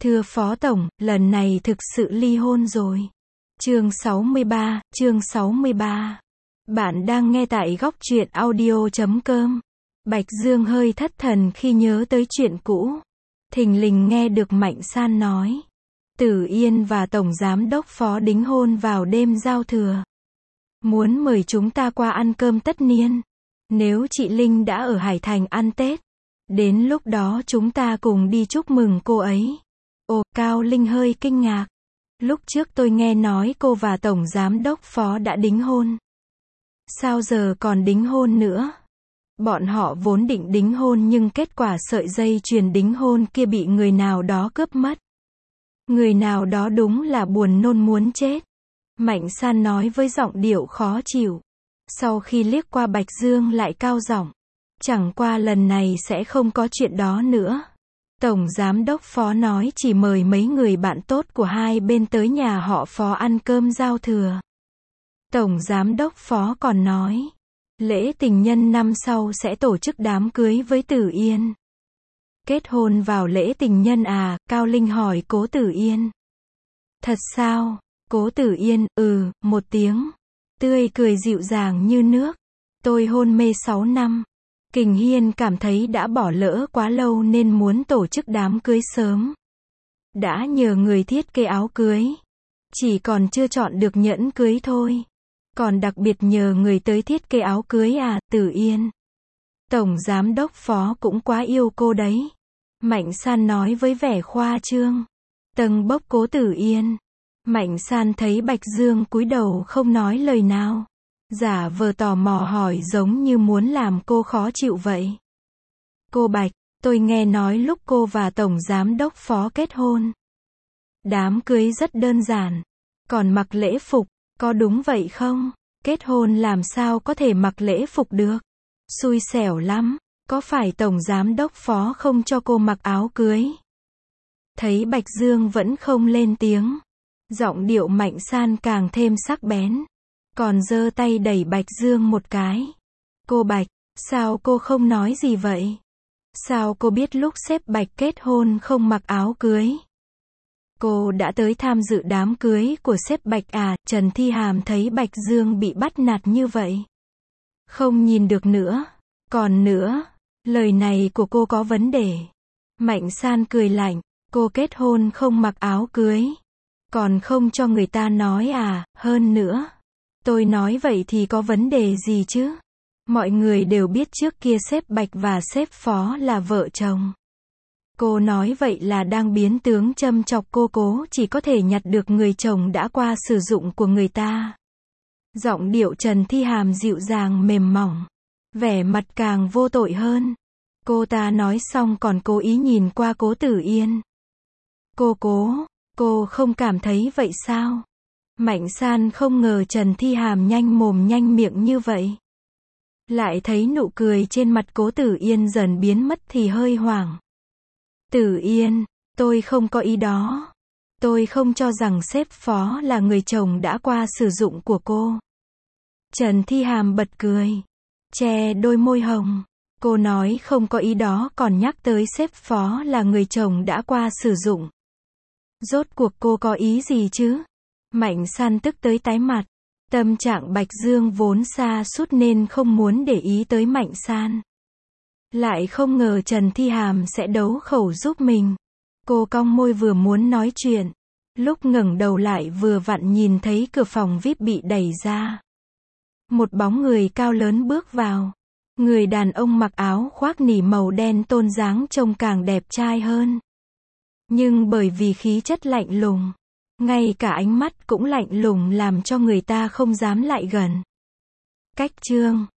Thưa Phó Tổng, lần này thực sự ly hôn rồi. Chương 63. Bạn đang nghe tại góc truyện audio.com. Bạch Dương hơi thất thần khi nhớ tới chuyện cũ. Thình lình nghe được Mạnh San nói. Tử Yên và Tổng Giám đốc Phó đính hôn vào đêm giao thừa. Muốn mời chúng ta qua ăn cơm tất niên. Nếu chị Linh đã ở Hải Thành ăn Tết, đến lúc đó chúng ta cùng đi chúc mừng cô ấy. Ồ, Cao Linh hơi kinh ngạc. Lúc trước tôi nghe nói cô và Tổng Giám đốc Phó đã đính hôn. Sao giờ còn đính hôn nữa? Bọn họ vốn định đính hôn nhưng kết quả sợi dây chuyền đính hôn kia bị người nào đó cướp mất. Người nào đó đúng là buồn nôn muốn chết. Mạnh San nói với giọng điệu khó chịu. Sau khi liếc qua Bạch Dương lại cao giọng. Chẳng qua lần này sẽ không có chuyện đó nữa. Tổng Giám đốc Phó nói chỉ mời mấy người bạn tốt của hai bên tới nhà họ Phó ăn cơm giao thừa. Tổng Giám đốc Phó còn nói, lễ tình nhân năm sau sẽ tổ chức đám cưới với Tử Yên. Kết hôn vào lễ tình nhân à? Cao Linh hỏi Cố Tử Yên. Thật sao? Cố Tử Yên, một tiếng. Tươi cười dịu dàng như nước. Tôi hôn mê 6 năm. Kình Hiên cảm thấy đã bỏ lỡ quá lâu nên muốn tổ chức đám cưới sớm. Đã nhờ người thiết kế áo cưới. Chỉ còn chưa chọn được nhẫn cưới thôi. Còn đặc biệt nhờ người tới thiết kế áo cưới à, Tử Yên. Tổng Giám đốc Phó cũng quá yêu cô đấy. Mạnh San nói với vẻ khoa trương. Tầng bốc Cố Tử Yên. Mạnh San thấy Bạch Dương cúi đầu không nói lời nào. Giả vờ tò mò hỏi giống như muốn làm cô khó chịu vậy. Cô Bạch, tôi nghe nói lúc cô và Tổng Giám đốc Phó kết hôn. Đám cưới rất đơn giản. Còn mặc lễ phục, có đúng vậy không? Kết hôn làm sao có thể mặc lễ phục được? Xui xẻo lắm. Có phải Tổng Giám đốc Phó không cho cô mặc áo cưới? Thấy Bạch Dương vẫn không lên tiếng. Giọng điệu Mạnh San càng thêm sắc bén. Còn giơ tay đẩy Bạch Dương một cái. Cô Bạch, sao cô không nói gì vậy? Sao cô biết lúc sếp Bạch kết hôn không mặc áo cưới? Cô đã tới tham dự đám cưới của sếp Bạch à? Trần Thi Hàm thấy Bạch Dương bị bắt nạt như vậy. Không nhìn được nữa. Còn nữa, lời này của cô có vấn đề. Mạnh San cười lạnh. Cô kết hôn không mặc áo cưới. Còn không cho người ta nói à? Hơn nữa. Tôi nói vậy thì có vấn đề gì chứ? Mọi người đều biết trước kia sếp Bạch và sếp Phó là vợ chồng. Cô nói vậy là đang biến tướng châm chọc cô Cố chỉ có thể nhặt được người chồng đã qua sử dụng của người ta. Giọng điệu Trần Thi Hàm dịu dàng mềm mỏng. Vẻ mặt càng vô tội hơn. Cô ta nói xong còn cố ý nhìn qua Cố Tử Yên. Cô không cảm thấy vậy sao? Mạnh San không ngờ Trần Thi Hàm nhanh mồm nhanh miệng như vậy. Lại thấy nụ cười trên mặt Cố Tử Yên dần biến mất thì hơi hoảng. Tử Yên, tôi không có ý đó. Tôi không cho rằng sếp Phó là người chồng đã qua sử dụng của cô. Trần Thi Hàm bật cười. Che đôi môi hồng. Cô nói không có ý đó còn nhắc tới sếp Phó là người chồng đã qua sử dụng. Rốt cuộc cô có ý gì chứ? Mạnh San tức tới tái mặt. Tâm trạng Bạch Dương vốn sa sút nên không muốn để ý tới Mạnh San. Lại không ngờ Trần Thi Hàm sẽ đấu khẩu giúp mình. Cô cong môi vừa muốn nói chuyện. Lúc ngẩng đầu lại vừa vặn nhìn thấy cửa phòng VIP bị đẩy ra. Một bóng người cao lớn bước vào. Người đàn ông mặc áo khoác nỉ màu đen tôn dáng trông càng đẹp trai hơn. Nhưng bởi vì khí chất lạnh lùng, ngay cả ánh mắt cũng lạnh lùng làm cho người ta không dám lại gần. Cách Trương,